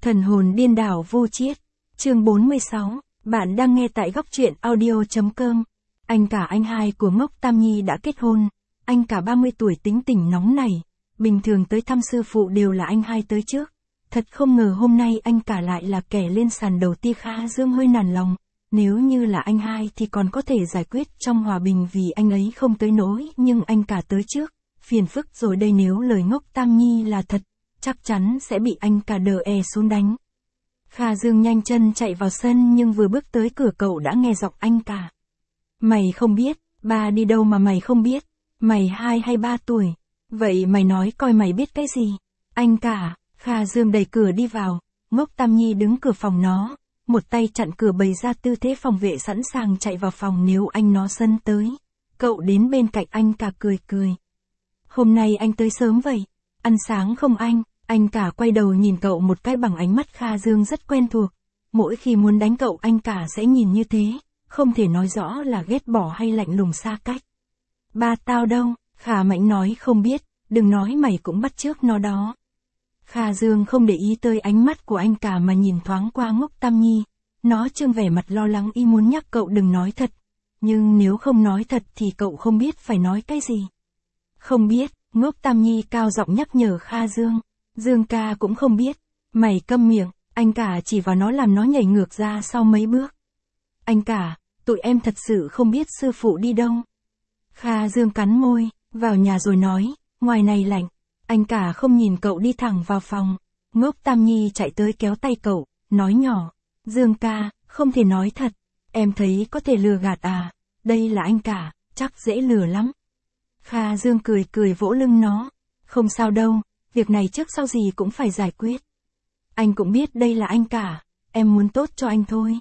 Thần hồn điên đảo vô chiết. Chương 46, bạn đang nghe tại góc truyện audio.com. Anh cả anh hai của Ngốc Tam Nhi đã kết hôn. Anh cả 30 tuổi tính tình nóng nảy. Bình thường tới thăm sư phụ đều là anh hai tới trước. Thật không ngờ hôm nay anh cả lại là kẻ lên sàn đầu tiên. Kha Dương hơi nản lòng. Nếu như là anh hai thì còn có thể giải quyết trong hòa bình vì anh ấy không tới nỗi, nhưng anh cả tới trước. Phiền phức rồi đây, nếu lời Ngốc Tam Nhi là thật, chắc chắn sẽ bị anh cả đờ xuống đánh. Kha Dương nhanh chân chạy vào sân, nhưng vừa bước tới cửa cậu đã nghe giọng anh cả. Mày không biết, ba đi đâu mà mày không biết? Mày 2 hay 3 tuổi? Vậy mày nói coi mày biết cái gì? Anh cả. Kha Dương đẩy cửa đi vào. Ngốc Tam Nhi đứng cửa phòng nó, một tay chặn cửa bày ra tư thế phòng vệ sẵn sàng chạy vào phòng nếu anh nó sân tới. Cậu đến bên cạnh anh cả cười cười. Hôm nay anh tới sớm vậy, ăn sáng không anh? Anh cả quay đầu nhìn cậu một cái bằng ánh mắt Kha Dương rất quen thuộc. Mỗi khi muốn đánh cậu anh cả sẽ nhìn như thế, không thể nói rõ là ghét bỏ hay lạnh lùng xa cách. Ba tao đâu? Kha Mãnh nói không biết, đừng nói mày cũng bắt chước nó đó. Kha Dương không để ý tới ánh mắt của anh cả mà nhìn thoáng qua Ngốc Tam Nhi. Nó trương vẻ mặt lo lắng y muốn nhắc cậu đừng nói thật. Nhưng nếu không nói thật thì cậu không biết phải nói cái gì. Không biết, Ngốc Tam Nhi cao giọng nhắc nhở Kha Dương. Dương ca cũng không biết. Mày câm miệng, anh cả chỉ vào nó làm nó nhảy ngược ra sau mấy bước. Anh cả, tụi em thật sự không biết sư phụ đi đâu. Kha Dương cắn môi, vào nhà rồi nói, ngoài này lạnh. Anh cả không nhìn cậu đi thẳng vào phòng. Ngốc Tam Nhi chạy tới kéo tay cậu, nói nhỏ. Dương ca, không thể nói thật. Em thấy có thể lừa gạt à? Đây là anh cả, chắc dễ lừa lắm. Kha Dương cười cười vỗ lưng nó. Không sao đâu, việc này trước sau gì cũng phải giải quyết. Anh cũng biết đây là anh cả, em muốn tốt cho anh thôi.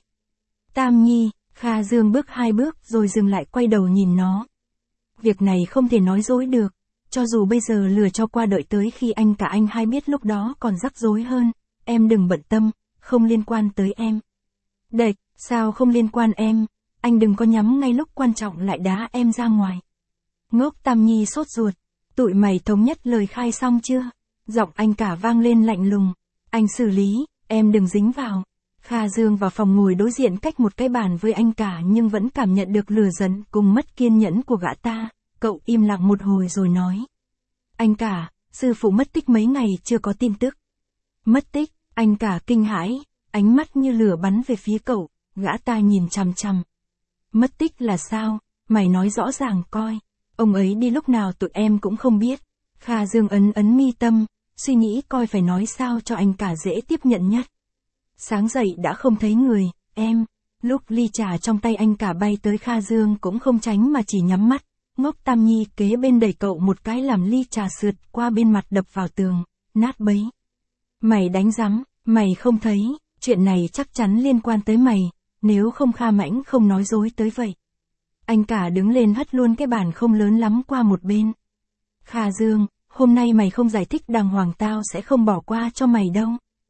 Tam Nhi. Kha Dương bước 2 bước rồi dừng lại quay đầu nhìn nó. Việc này không thể nói dối được. Cho dù bây giờ lừa cho qua, đợi tới khi anh cả anh hai biết lúc đó còn rắc rối hơn. Em đừng bận tâm, không liên quan tới em. Đệch, sao không liên quan em? Anh đừng có nhắm ngay lúc quan trọng lại đá em ra ngoài. Ngốc Tam Nhi sốt ruột. Tụi mày thống nhất lời khai xong chưa? Giọng anh cả vang lên lạnh lùng. Anh xử lý, em đừng dính vào. Kha Dương vào phòng ngồi đối diện cách một cái bàn với anh cả nhưng vẫn cảm nhận được lửa giận cùng mất kiên nhẫn của gã ta. Cậu im lặng một hồi rồi nói. Anh cả, sư phụ mất tích mấy ngày chưa có tin tức. Mất tích? Anh cả kinh hãi, ánh mắt như lửa bắn về phía cậu, gã ta nhìn chằm chằm. Mất tích là sao? Mày nói rõ ràng coi. Ông ấy đi lúc nào tụi em cũng không biết. Kha Dương ấn mi tâm, suy nghĩ coi phải nói sao cho anh cả dễ tiếp nhận nhất. Sáng dậy đã không thấy người, em. Lúc ly trà trong tay anh cả bay tới, Kha Dương cũng không tránh mà chỉ nhắm mắt. Ngốc Tam Nhi kế bên đẩy cậu một cái làm ly trà sượt qua bên mặt đập vào tường, nát bấy. Mày đánh rắm, mày không thấy, chuyện này chắc chắn liên quan tới mày, nếu không Kha Mãnh không nói dối tới vậy. Anh cả đứng lên hất luôn cái bàn không lớn lắm qua một bên. Kha Dương, hôm nay mày không giải thích đàng hoàng tao sẽ không bỏ qua cho mày đâu.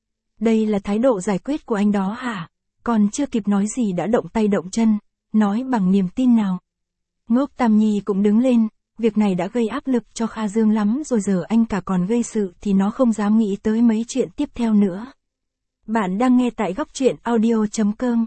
Đây là thái độ giải quyết của anh đó hả? Còn chưa kịp nói gì đã động tay động chân, nói bằng niềm tin nào. Ngốc Tam Nhi cũng đứng lên, việc này đã gây áp lực cho Kha Dương lắm rồi, giờ anh cả còn gây sự thì nó không dám nghĩ tới mấy chuyện tiếp theo nữa. Bạn đang nghe tại góc truyện audio.com.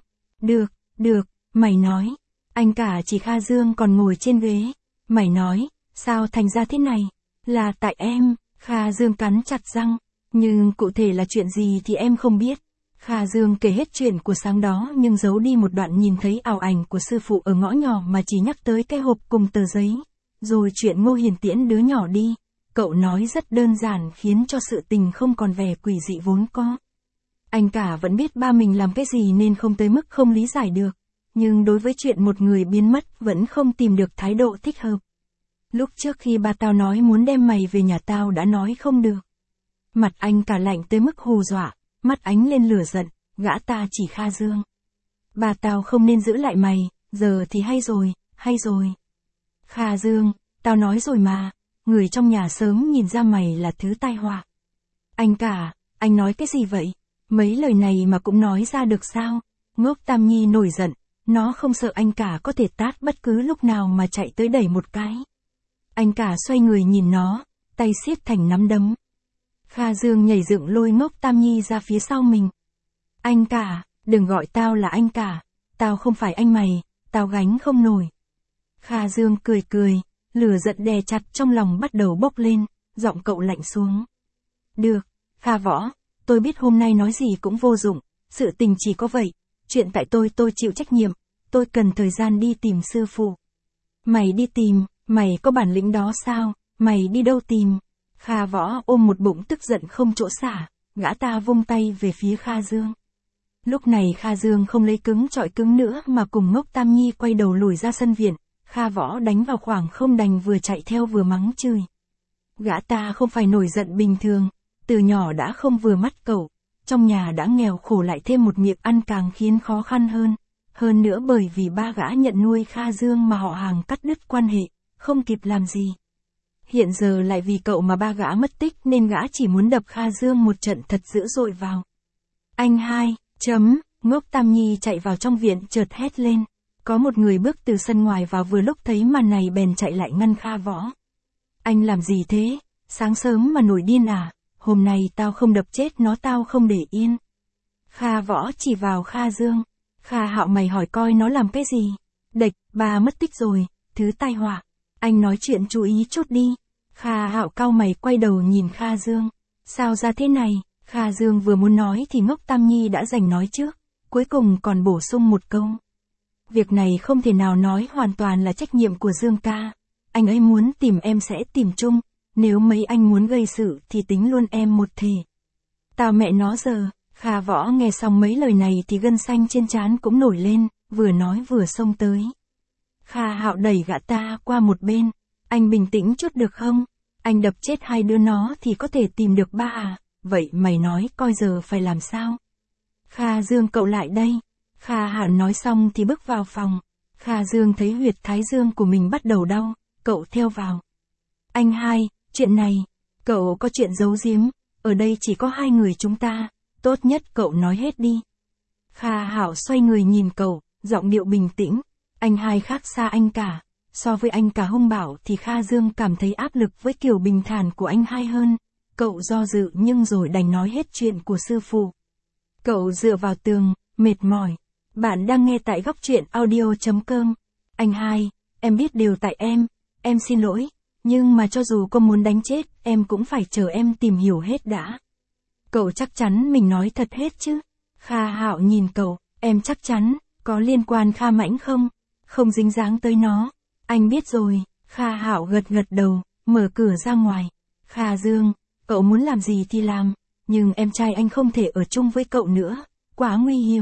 Được, mày nói. Anh cả chỉ Kha Dương còn ngồi trên ghế. Mày nói, sao thành ra thế này? Là tại em. Kha Dương cắn chặt răng. Nhưng cụ thể là chuyện gì thì em không biết. Kha Dương kể hết chuyện của sáng đó nhưng giấu đi một đoạn nhìn thấy ảo ảnh của sư phụ ở ngõ nhỏ mà chỉ nhắc tới cái hộp cùng tờ giấy. Rồi chuyện Ngô Hiền tiễn đứa nhỏ đi. Cậu nói rất đơn giản khiến cho sự tình không còn vẻ quỷ dị vốn có. Anh cả vẫn biết ba mình làm cái gì nên không tới mức không lý giải được. Nhưng đối với chuyện một người biến mất vẫn không tìm được thái độ thích hợp. Lúc trước khi ba tao nói muốn đem mày về nhà tao đã nói không được. Mặt anh cả lạnh tới mức hù dọa, mắt ánh lên lửa giận, gã ta chỉ Kha Dương. Ba tao không nên giữ lại mày, giờ thì hay rồi. Kha Dương, tao nói rồi mà, người trong nhà sớm nhìn ra mày là thứ tai họa. Anh cả, anh nói cái gì vậy? Mấy lời này mà cũng nói ra được sao? Ngốc Tam Nhi nổi giận, nó không sợ anh cả có thể tát bất cứ lúc nào mà chạy tới đẩy một cái. Anh cả xoay người nhìn nó, tay siết thành nắm đấm. Kha Dương nhảy dựng lôi Ngốc Tam Nhi ra phía sau mình. Anh cả, đừng gọi tao là anh cả, tao không phải anh mày, tao gánh không nổi. Kha Dương cười cười, lửa giận đè chặt trong lòng bắt đầu bốc lên, giọng cậu lạnh xuống. Được, Kha Võ, tôi biết hôm nay nói gì cũng vô dụng, sự tình chỉ có vậy, chuyện tại tôi chịu trách nhiệm, tôi cần thời gian đi tìm sư phụ. Mày đi tìm, mày có bản lĩnh đó sao, mày đi đâu tìm? Kha Võ ôm một bụng tức giận không chỗ xả, gã ta vung tay về phía Kha Dương. Lúc này Kha Dương không lấy cứng chọi cứng nữa mà cùng Ngốc Tam Nhi quay đầu lùi ra sân viện, Kha Võ đánh vào khoảng không đành vừa chạy theo vừa mắng chửi. Gã ta không phải nổi giận bình thường, từ nhỏ đã không vừa mắt cậu, trong nhà đã nghèo khổ lại thêm một miệng ăn càng khiến khó khăn hơn. Hơn nữa bởi vì ba gã nhận nuôi Kha Dương mà họ hàng cắt đứt quan hệ, không kịp làm gì. Hiện giờ lại vì cậu mà ba gã mất tích nên gã chỉ muốn đập Kha Dương một trận thật dữ dội vào. Anh hai, Ngốc Tam Nhi chạy vào trong viện chợt hét lên. Có một người bước từ sân ngoài vào vừa lúc thấy màn này bèn chạy lại ngăn Kha Võ. Anh làm gì thế? Sáng sớm mà nổi điên à? Hôm nay tao không đập chết nó tao không để yên. Kha Võ chỉ vào Kha Dương. Kha Hạo mày hỏi coi nó làm cái gì? Địch, bà mất tích rồi, thứ tai họa. Anh nói chuyện chú ý chút đi. Kha Hạo cau mày quay đầu nhìn Kha Dương. Sao ra thế này? Kha Dương vừa muốn nói thì Ngốc Tam Nhi đã giành nói trước, cuối cùng còn bổ sung một câu. Việc này không thể nào nói hoàn toàn là trách nhiệm của Dương ca. Anh ấy muốn tìm em sẽ tìm chung, nếu mấy anh muốn gây sự thì tính luôn em một thể. Tao mẹ nó giờ. Kha Võ nghe xong mấy lời này thì gân xanh trên trán cũng nổi lên, vừa nói vừa xông tới. Kha Hạo đẩy gã ta qua một bên. Anh bình tĩnh chút được không? Anh đập chết hai đứa nó thì có thể tìm được ba à? Vậy mày nói coi giờ phải làm sao? Kha Dương cậu lại đây. Kha Hạo nói xong thì bước vào phòng. Kha Dương thấy huyệt thái dương của mình bắt đầu đau, cậu theo vào. Anh hai, chuyện này, cậu có chuyện giấu giếm, ở đây chỉ có hai người chúng ta, tốt nhất cậu nói hết đi. Kha Hạo xoay người nhìn cậu, giọng điệu bình tĩnh, anh hai khác xa anh cả, so với anh cả hung bạo thì Kha Dương cảm thấy áp lực với kiểu bình thản của anh hai hơn. Cậu do dự nhưng rồi đành nói hết chuyện của sư phụ. Cậu dựa vào tường, mệt mỏi. Bạn đang nghe tại góc truyện audio.com. Anh hai, em biết điều tại em xin lỗi, nhưng mà cho dù có muốn đánh chết, em cũng phải chờ em tìm hiểu hết đã. Cậu chắc chắn mình nói thật hết chứ? Kha Hạo nhìn cậu, em chắc chắn, có liên quan Kha Mãnh không? Không dính dáng tới nó. Anh biết rồi, Kha Hạo gật gật đầu, mở cửa ra ngoài. Kha Dương, cậu muốn làm gì thì làm, nhưng em trai anh không thể ở chung với cậu nữa, quá nguy hiểm.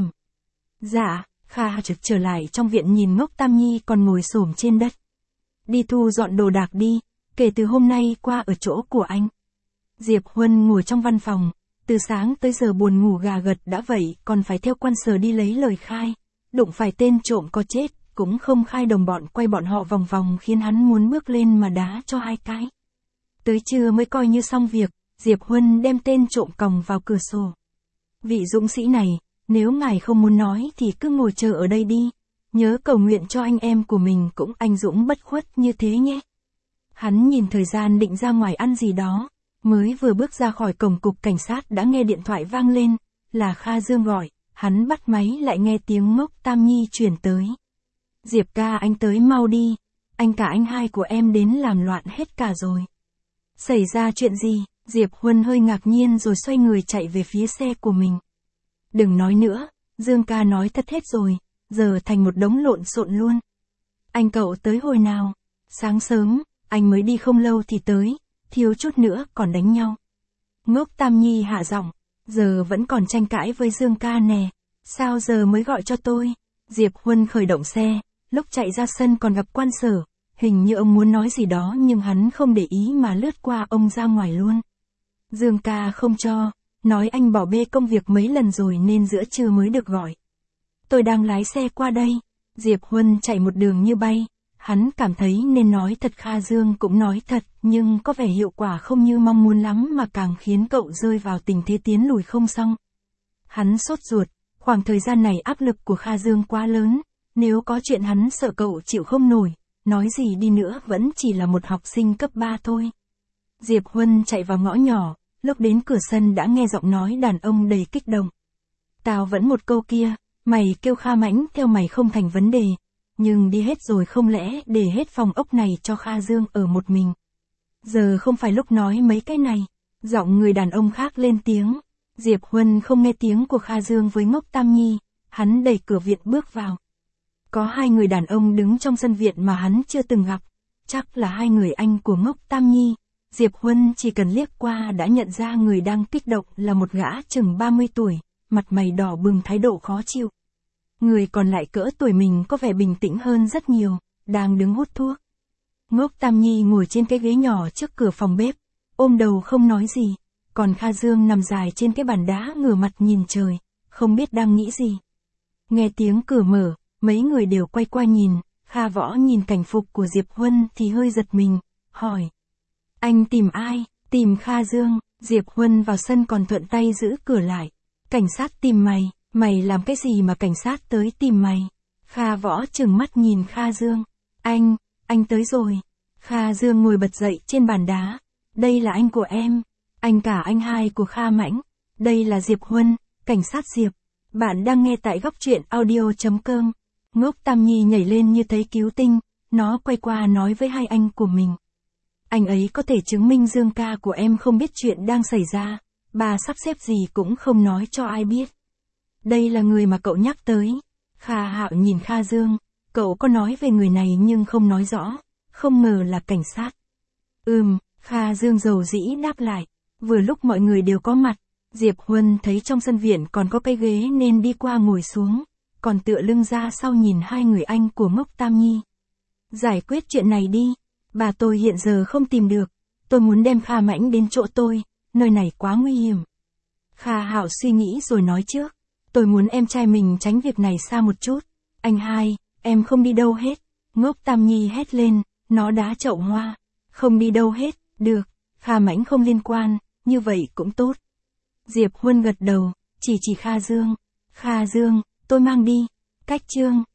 Dạ, Kha trực trở lại trong viện nhìn Ngốc Tam Nhi còn ngồi xổm trên đất. Đi thu dọn đồ đạc đi, kể từ hôm nay qua ở chỗ của anh. Diệp Huân ngồi trong văn phòng, từ sáng tới giờ buồn ngủ gà gật đã vậy còn phải theo quan sở đi lấy lời khai. Đụng phải tên trộm có chết, cũng không khai đồng bọn quay bọn họ vòng vòng khiến hắn muốn bước lên mà đá cho hai cái. Tới trưa mới coi như xong việc, Diệp Huân đem tên trộm còng vào cửa sổ. Vị dũng sĩ này, nếu ngài không muốn nói thì cứ ngồi chờ ở đây đi, nhớ cầu nguyện cho anh em của mình cũng anh dũng bất khuất như thế nhé. Hắn nhìn thời gian định ra ngoài ăn gì đó, mới vừa bước ra khỏi cổng cục cảnh sát đã nghe điện thoại vang lên, là Kha Dương gọi, hắn bắt máy lại nghe tiếng Ngốc Tam Nhi chuyển tới. Diệp ca anh tới mau đi, anh cả anh hai của em đến làm loạn hết cả rồi. Xảy ra chuyện gì? Diệp Huân hơi ngạc nhiên rồi xoay người chạy về phía xe của mình. Đừng nói nữa, Dương ca nói thật hết rồi, giờ thành một đống lộn xộn luôn. Anh cậu tới hồi nào? Sáng sớm, anh mới đi không lâu thì tới, thiếu chút nữa còn đánh nhau. Ngốc Tam Nhi hạ giọng, giờ vẫn còn tranh cãi với Dương ca nè, sao giờ mới gọi cho tôi? Diệp Huân khởi động xe, lúc chạy ra sân còn gặp quan sở, hình như ông muốn nói gì đó nhưng hắn không để ý mà lướt qua ông ra ngoài luôn. Dương ca không cho, nói anh bỏ bê công việc mấy lần rồi nên giữa trưa mới được gọi. Tôi đang lái xe qua đây. Diệp Huân chạy một đường như bay, hắn cảm thấy nên nói thật Kha Dương cũng nói thật, nhưng có vẻ hiệu quả không như mong muốn lắm mà càng khiến cậu rơi vào tình thế tiến lùi không xong. Hắn sốt ruột, khoảng thời gian này áp lực của Kha Dương quá lớn, nếu có chuyện hắn sợ cậu chịu không nổi, nói gì đi nữa vẫn chỉ là một học sinh cấp 3 thôi. Diệp Huân chạy vào ngõ nhỏ, Lúc đến cửa sân đã nghe giọng nói đàn ông đầy kích động. Tao vẫn một câu kia, mày kêu Kha Mãnh theo mày không thành vấn đề, nhưng đi hết rồi không lẽ để hết phòng ốc này cho Kha Dương ở một mình. Giờ không phải lúc nói mấy cái này. Giọng người đàn ông khác lên tiếng. Diệp Huân không nghe tiếng của Kha Dương với Ngốc Tam Nhi, hắn đẩy cửa viện bước vào. Có hai người đàn ông đứng trong sân viện mà hắn chưa từng gặp, chắc là hai người anh của Ngốc Tam Nhi. Diệp Huân chỉ cần liếc qua đã nhận ra người đang kích động là một gã chừng 30 tuổi, mặt mày đỏ bừng thái độ khó chịu. Người còn lại cỡ tuổi mình có vẻ bình tĩnh hơn rất nhiều, đang đứng hút thuốc. Ngốc Tam Nhi ngồi trên cái ghế nhỏ trước cửa phòng bếp, ôm đầu không nói gì, còn Kha Dương nằm dài trên cái bàn đá ngửa mặt nhìn trời, không biết đang nghĩ gì. Nghe tiếng cửa mở, mấy người đều quay qua nhìn, Kha Võ nhìn cảnh phục của Diệp Huân thì hơi giật mình, hỏi. Anh tìm ai? Tìm Kha Dương. Diệp Huân vào sân còn thuận tay giữ cửa lại. Cảnh sát tìm mày, mày làm cái gì mà cảnh sát tới tìm mày? Kha Võ trừng mắt nhìn Kha Dương. Anh tới rồi. Kha Dương ngồi bật dậy trên bàn đá. Đây là anh của em. Anh cả anh hai của Kha Mãnh. Đây là Diệp Huân, cảnh sát Diệp. Bạn đang nghe tại góc truyện audio.com. Ngốc Tam Nhi nhảy lên như thấy cứu tinh, nó quay qua nói với hai anh của mình. Anh ấy có thể chứng minh Dương ca của em không biết chuyện đang xảy ra, bà sắp xếp gì cũng không nói cho ai biết. Đây là người mà cậu nhắc tới. Kha Hạo nhìn Kha Dương, cậu có nói về người này nhưng không nói rõ, không ngờ là cảnh sát. Kha Dương dầu dĩ đáp lại. Vừa lúc mọi người đều có mặt, Diệp Huân thấy trong sân viện còn có cái ghế nên đi qua ngồi xuống, còn tựa lưng ra sau nhìn hai người anh của Ngốc Tam Nhi. Giải quyết chuyện này đi, bà tôi hiện giờ không tìm được, tôi muốn đem Kha Mãnh đến chỗ tôi, nơi này quá nguy hiểm. Kha Hạo suy nghĩ rồi nói trước, tôi muốn em trai mình tránh việc này xa một chút. Anh hai, em không đi đâu hết. Ngốc Tam Nhi hét lên, nó đá chậu hoa. Không đi đâu hết, được, Kha Mãnh không liên quan, như vậy cũng tốt. Diệp Huân gật đầu, chỉ Kha Dương. Kha Dương, tôi mang đi. Cách chương